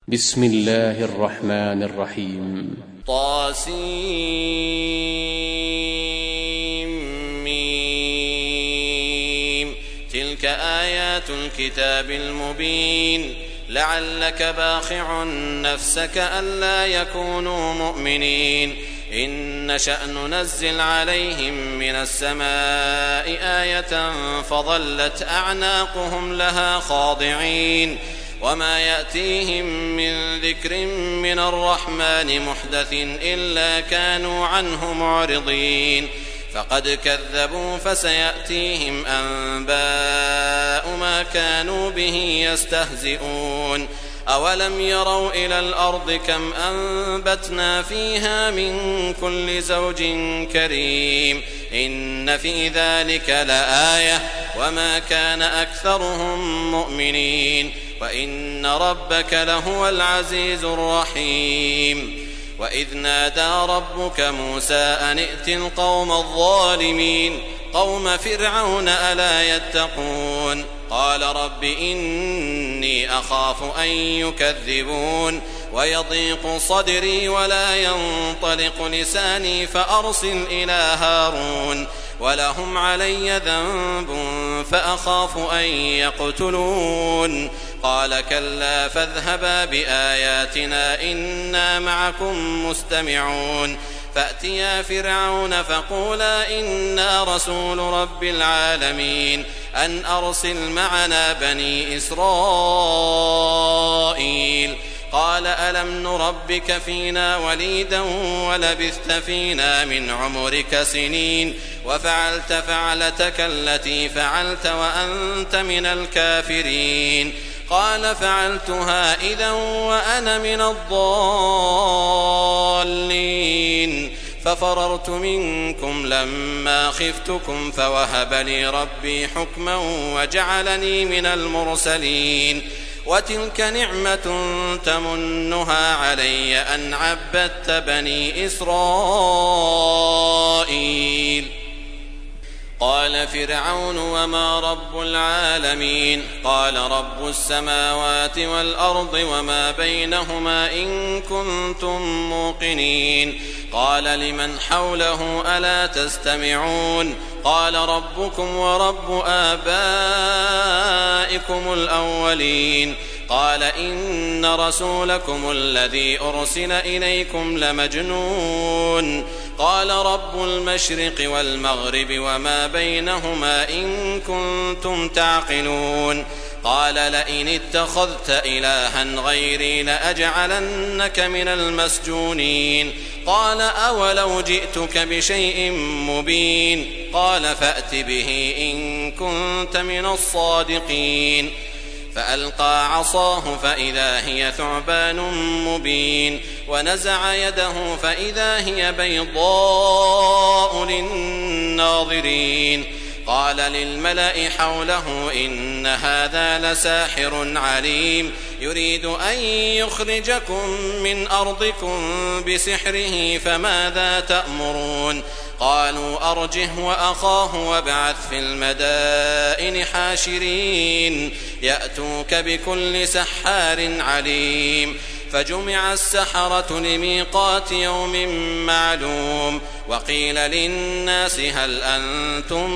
بسم الله الرحمن الرحيم. طاسيم. تلك آيات الكتاب المبين. لعلك باخع نفسك ألا يكونوا مؤمنين إن نشأ ننزل عليهم من السماء آية فظلت أعناقهم لها خاضعين وما يأتيهم من ذكر من الرحمن محدث إلا كانوا عنه معرضين فقد كذبوا فسيأتيهم أنباء ما كانوا به يستهزئون أولم يروا إلى الأرض كم أنبتنا فيها من كل زوج كريم إن في ذلك لآية وما كان أكثرهم مؤمنين وإن ربك لهو العزيز الرحيم وإذ نادى ربك موسى أن ائت القوم الظالمين قوم فرعون ألا يتقون قال رب إني أخاف أن يكذبون ويضيق صدري ولا ينطلق لساني فأرسل إلى هارون ولهم علي ذنب فأخاف أن يقتلون قال كلا فاذهبا بآياتنا إنا معكم مستمعون فأتيا فرعون فقولا إنا رسول رب العالمين أن أرسل معنا بني إسرائيل قال ألم نربك فينا وليدا ولبثت فينا من عمرك سنين وفعلت فعلتك التي فعلت وأنت من الكافرين قال فعلتها إذا وأنا من الضالين ففررت منكم لما خفتكم فوهب لي ربي حكما وجعلني من المرسلين وتلك نعمة تمنها علي أن عبدت بني إسرائيل قال فرعون وما رب العالمين قال رب السماوات والأرض وما بينهما إن كنتم موقنين قال لمن حوله ألا تستمعون قال ربكم ورب آبائكم الأولين قال إن رسولكم الذي أرسل إليكم لمجنون قال رب المشرق والمغرب وما بينهما إن كنتم تعقلون قال لئن اتخذت إلها غيري لأجعلنك من المسجونين قال أولو جئتك بشيء مبين قال فأت به إن كنت من الصادقين فألقى عصاه فإذا هي ثعبان مبين ونزع يده فإذا هي بيضاء للناظرين قال للملأ حوله إن هذا لساحر عليم يريد أن يخرجكم من أرضكم بسحره فماذا تأمرون قالوا أرجه وأخاه وابعث في المدائن حاشرين يأتوك بكل سحار عليم فجمع السحرة لميقات يوم معلوم وقيل للناس هل أنتم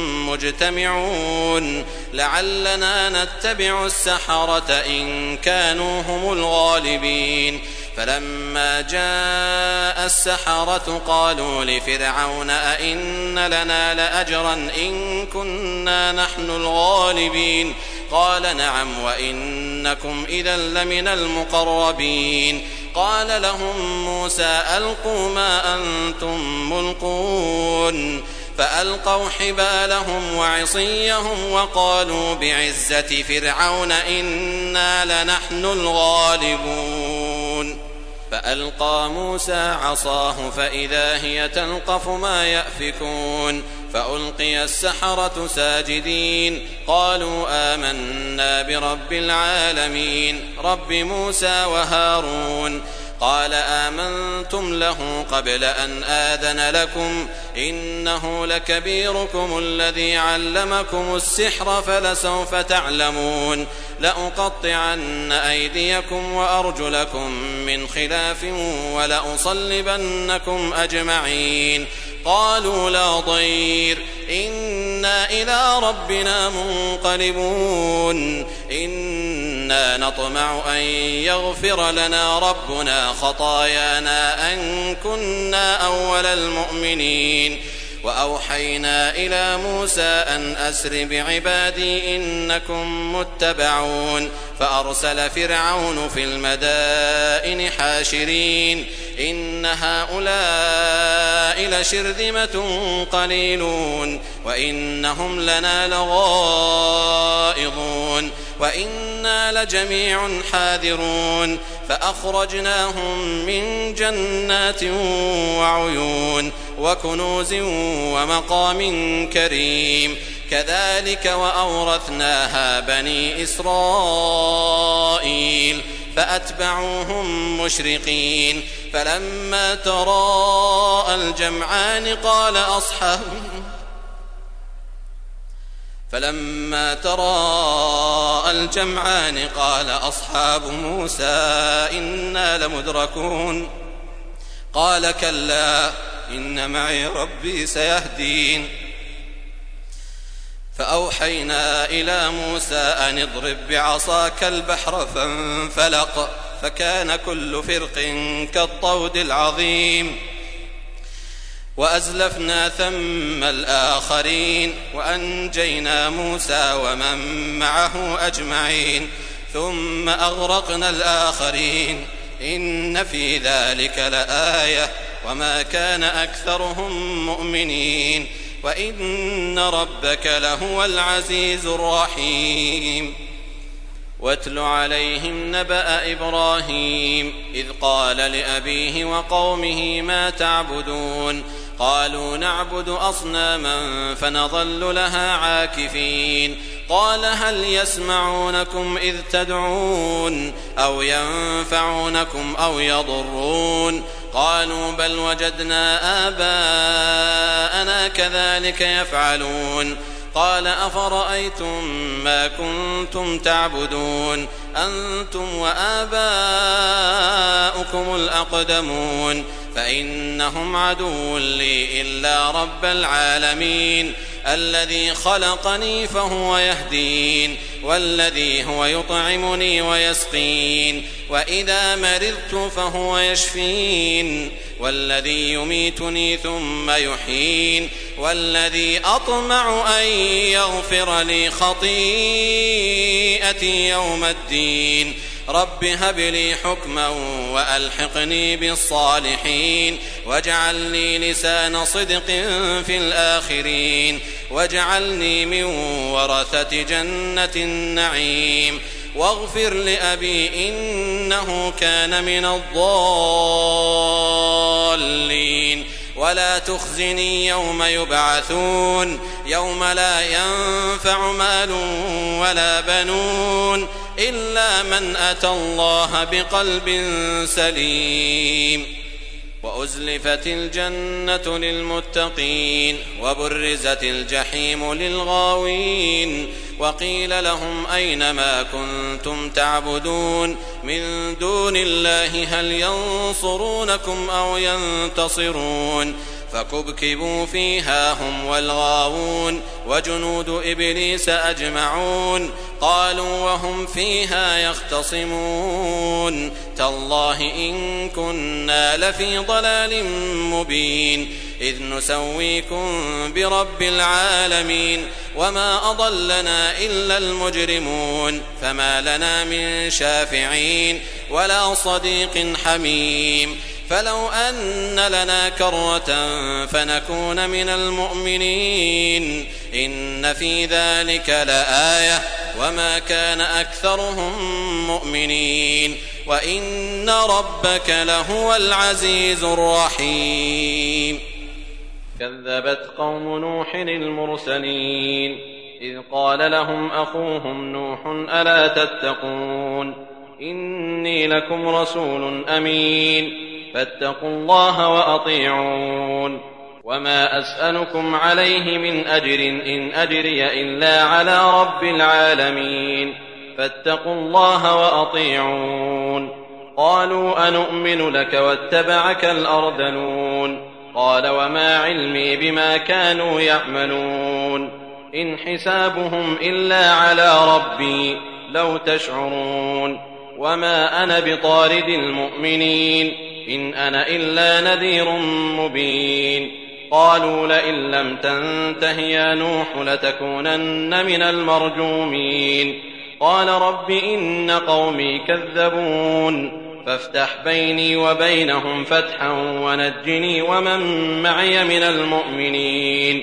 مجتمعون لعلنا نتبع السحرة إن كانوا هم الغالبين فلما جاء السحرة قالوا لفرعون أئن لنا لأجرا إن كنا نحن الغالبين قال نعم وإنكم إذا لمن المقربين قال لهم موسى ألقوا ما أنتم ملقون فألقوا حبالهم وعصيهم وقالوا بعزة فرعون إنا لنحن الغالبون فألقى موسى عصاه فإذا هي تلقف ما يأفكون فألقي السحرة ساجدين قالوا آمنا برب العالمين رب موسى وهارون قال آمنتم له قبل أن آذن لكم إنه لكبيركم الذي علمكم السحر فلسوف تعلمون لأقطعن أيديكم وأرجلكم من خلاف ولأصلبنكم أجمعين قالوا لا ضير إنا إلى ربنا منقلبون إنا نطمع أن يغفر لنا ربنا خطايانا أن كنا أول المؤمنين وأوحينا إلى موسى أن أسر بعبادي إنكم متبعون فأرسل فرعون في المدائن حاشرين إن هؤلاء لشرذمة قليلون وإنهم لنا لغائظون وإنا لجميع حاذرون فأخرجناهم من جنات وعيون وكنوز ومقام كريم كذلك وأورثناها بني إسرائيل فأتبعوهم مشرقين فلما تراءى الجمعان قال أصحاب موسى إنا لمدركون قال كلا إن معي ربي سيهدين فأوحينا إلى موسى أن اضرب بعصاك البحر فانفلق فكان كل فرق كالطود العظيم وأزلفنا ثم الآخرين وأنجينا موسى ومن معه أجمعين ثم أغرقنا الآخرين إن في ذلك لآية وما كان أكثرهم مؤمنين وإن ربك لهو العزيز الرحيم واتل عليهم نبأ إبراهيم إذ قال لأبيه وقومه ما تعبدون قالوا نعبد أصناما فنظل لها عاكفين قال هل يسمعونكم إذ تدعون أو ينفعونكم أو يضرون قالوا بل وجدنا آباءنا كذلك يفعلون قال أفرأيتم ما كنتم تعبدون أنتم وآباؤكم الأقدمون فإنهم عدو لي إلا رب العالمين الذي خلقني فهو يهدين والذي هو يطعمني ويسقين وإذا مرضت فهو يشفين والذي يميتني ثم يحيين والذي أطمع أن يغفر لي خطيئتي يوم الدين رب هب لي حكما وألحقني بالصالحين واجعل لي لسان صدق في الآخرين واجعلني من ورثة جنة النعيم واغفر لأبي إنه كان من الضالين ولا تخزني يوم يبعثون يوم لا ينفع مال ولا بنون إلا من أتى الله بقلب سليم وأزلفت الجنة للمتقين وبرزت الجحيم للغاوين وقيل لهم أين ما كنتم تعبدون من دون الله هل ينصرونكم أو ينتصرون فكبكبوا فيها هم والغاوون وجنود إبليس أجمعون قالوا وهم فيها يختصمون تالله إن كنا لفي ضلال مبين إذ نسويكم برب العالمين وما أضلنا إلا المجرمون فما لنا من شافعين ولا صديق حميم فلو أن لنا كرة فنكون من المؤمنين إن في ذلك لآية وما كان أكثرهم مؤمنين وإن ربك لهو العزيز الرحيم كذبت قوم نوح المرسلين إذ قال لهم أخوهم نوح ألا تتقون إني لكم رسول أمين فاتقوا الله وأطيعون وما أسألكم عليه من أجر إن أجري إلا على رب العالمين فاتقوا الله وأطيعون قالوا أنؤمن لك واتبعك الأرذلون قال وما علمي بما كانوا يعملون إن حسابهم إلا على ربي لو تشعرون وما أنا بطارد المؤمنين إن أنا إلا نذير مبين قالوا لئن لم تنته يا نوح لتكونن من المرجومين قال رب إن قومي كذبون فافتح بيني وبينهم فتحا ونجني ومن معي من المؤمنين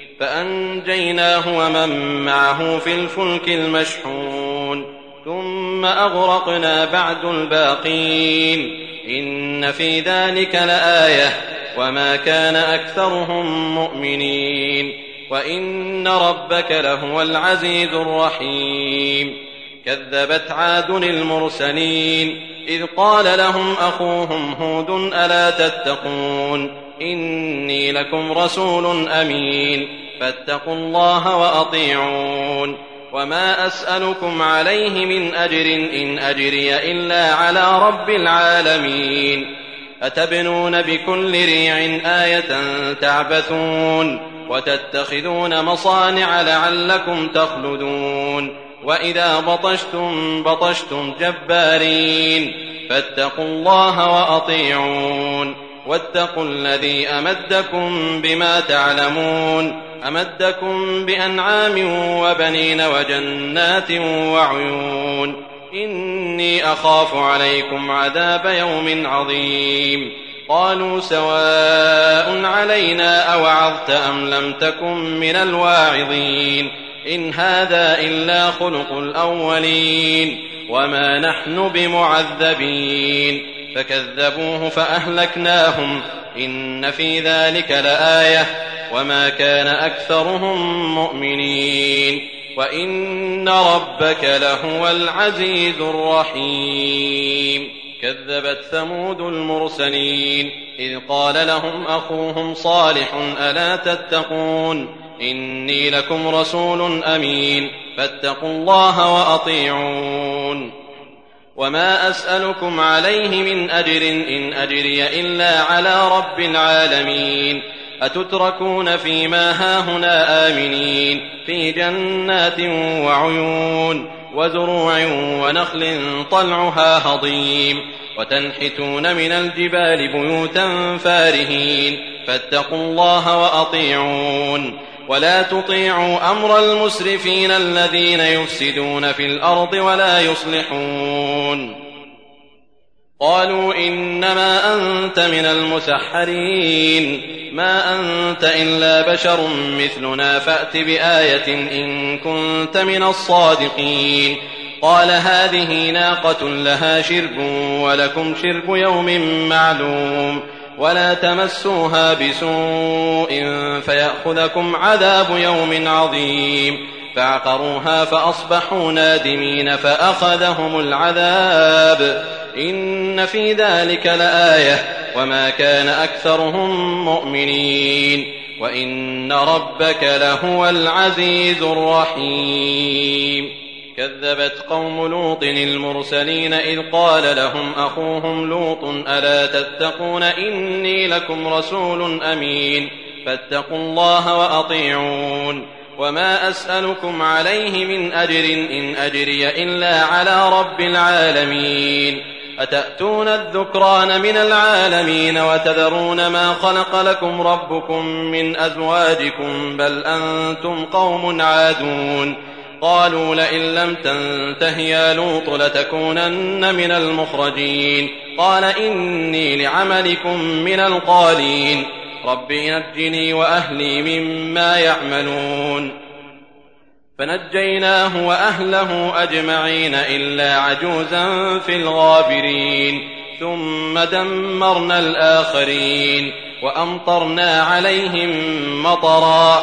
فأنجيناه ومن معه في الفلك المشحون ثم أغرقنا بعد الباقين إن في ذلك لآية وما كان أكثرهم مؤمنين وإن ربك لهو العزيز الرحيم كذبت عاد المرسلين إذ قال لهم أخوهم هود ألا تتقون إني لكم رسول أمين فاتقوا الله وأطيعون وما أسألكم عليه من أجر إن أجري إلا على رب العالمين أتبنون بكل ريع آية تعبثون وتتخذون مصانع لعلكم تخلدون وإذا بطشتم جبارين فاتقوا الله وأطيعون واتقوا الذي أمدكم بما تعلمون أمدكم بأنعام وبنين وجنات وعيون إني أخاف عليكم عذاب يوم عظيم قالوا سواء علينا أوعظت أم لم تكن من الواعظين إن هذا إلا خلق الأولين وما نحن بمعذبين فكذبوه فأهلكناهم إن في ذلك لآية وما كان أكثرهم مؤمنين وإن ربك لهو العزيز الرحيم كذبت ثمود المرسلين إذ قال لهم أخوهم صالح ألا تتقون إني لكم رسول أمين فاتقوا الله وأطيعون وما أسألكم عليه من أجر إن أجري إلا على رب العالمين أتتركون فيما هاهنا آمنين في جنات وعيون وزروع ونخل طلعها هضيم وتنحتون من الجبال بيوتا فارهين فاتقوا الله وأطيعون ولا تطيعوا أمر المسرفين الذين يفسدون في الأرض ولا يصلحون قالوا إنما أنت من المسحرين ما أنت إلا بشر مثلنا فأت بآية إن كنت من الصادقين قال هذه ناقة لها شرب ولكم شرب يوم معلوم ولا تمسوها بسوء فيأخذكم عذاب يوم عظيم فعقروها فأصبحوا نادمين فأخذهم العذاب إن في ذلك لآية وما كان أكثرهم مؤمنين وإن ربك لهو العزيز الرحيم كذبت قوم لوط المرسلين إذ قال لهم أخوهم لوط ألا تتقون إني لكم رسول أمين فاتقوا الله وأطيعون وما أسألكم عليه من أجر إن أجري إلا على رب العالمين أتأتون الذكران من العالمين وتذرون ما خلق لكم ربكم من أزواجكم بل أنتم قوم عادون قالوا لئن لم تنته يا لوط لتكونن من المخرجين قال إني لعملكم من القالين رب نجني وأهلي مما يعملون فنجيناه وأهله أجمعين إلا عجوزا في الغابرين ثم دمرنا الآخرين وأمطرنا عليهم مطرا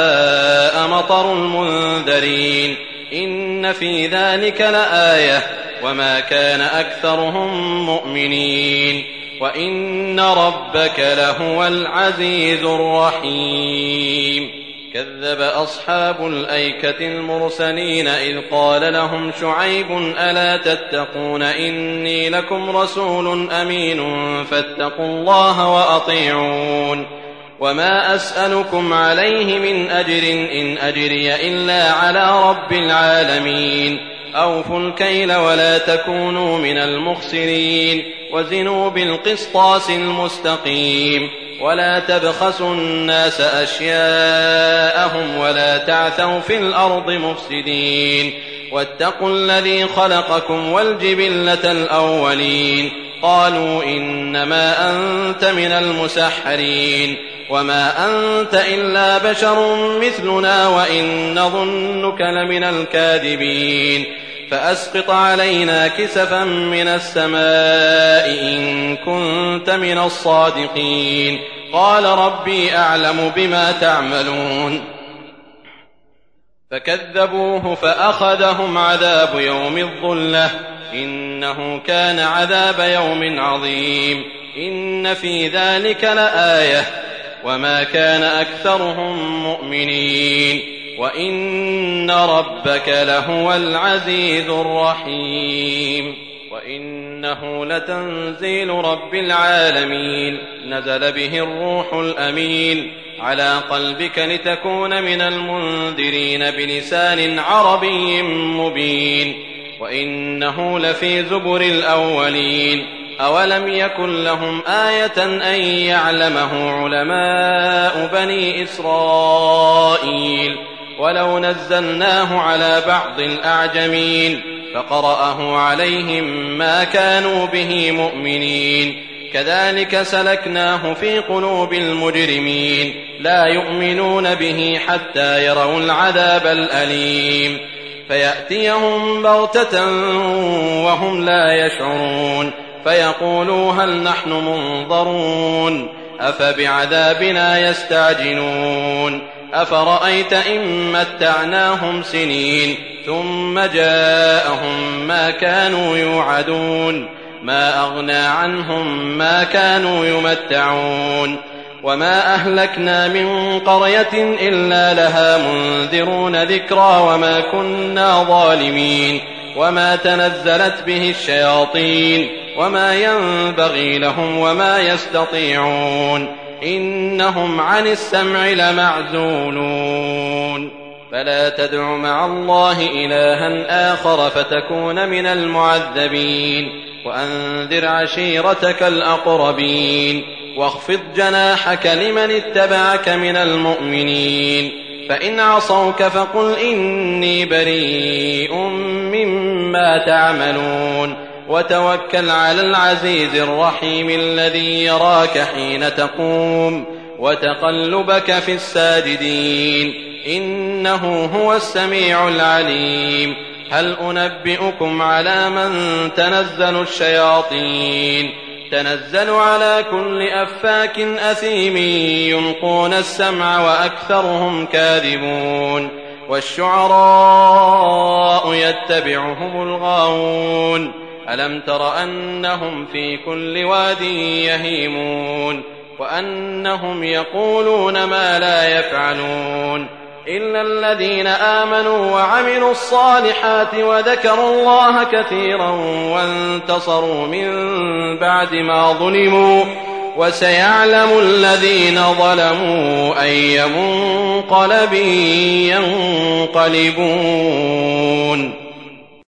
فساء مطر المنذرين إن في ذلك لآية وما كان أكثرهم مؤمنين وإن ربك لهو العزيز الرحيم. كذب أصحاب الأيكة المرسلين إذ قال لهم شعيب ألا تتقون إني لكم رسول أمين فاتقوا الله وأطيعون وما أسألكم عليه من أجر إن أجري إلا على رب العالمين. أوفوا الكيل ولا تكونوا من المخسرين وزنوا بالقسطاس المستقيم ولا تبخسوا الناس أشياءهم ولا تعثوا في الأرض مفسدين واتقوا الذي خلقكم والجبلة الأولين. قالوا إنما أنت من المسحرين وما أنت إلا بشر مثلنا وإن نظنك لمن الكاذبين فأسقط علينا كسفا من السماء إن كنت من الصادقين. قال ربي أعلم بما تعملون فكذبوه فأخذهم عذاب يوم الظلة إنه كان عذاب يوم عظيم. إن في ذلك لآية وما كان أكثرهم مؤمنين وإن ربك لهو العزيز الرحيم. وإنه لتنزيل رب العالمين نزل به الروح الأمين على قلبك لتكون من المنذرين بلسان عربي مبين وإنه لفي زبر الأولين. أولم يكن لهم آية أن يعلمه علماء بني إسرائيل ولو نزلناه على بعض الأعجمين فقرأه عليهم ما كانوا به مؤمنين كذلك سلكناه في قلوب المجرمين لا يؤمنون به حتى يروا العذاب الأليم فيأتيهم بغتة وهم لا يشعرون فيقولوا هل نحن منظرون أفبعذابنا يستعجلون أفرأيت إن متعناهم سنين ثم جاءهم ما كانوا يوعدون ما أغنى عنهم ما كانوا يمتعون وما أهلكنا من قرية إلا لها منذرون ذكرى وما كنا ظالمين وما تنزلت به الشياطين وما ينبغي لهم وما يستطيعون إنهم عن السمع لمعزولون. فلا تدع مع الله إلها آخر فتكون من المعذبين وأنذر عشيرتك الأقربين واخفض جناحك لمن اتبعك من المؤمنين فإن عصوك فقل إني بريء مما تعملون وتوكل على العزيز الرحيم الذي يراك حين تقوم وتقلبك في الساجدين إنه هو السميع العليم. هل أنبئكم على من تنزل الشياطين تنزل على كل أفاك أثيم يلقون السمع وأكثرهم كاذبون والشعراء يتبعهم الغاوون ألم تر أنهم في كل واد يهيمون وأنهم يقولون ما لا يفعلون إلا الذين آمنوا وعملوا الصالحات وذكروا الله كثيرا وانتصروا من بعد ما ظلموا وسيعلم الذين ظلموا أي منقلب ينقلبون.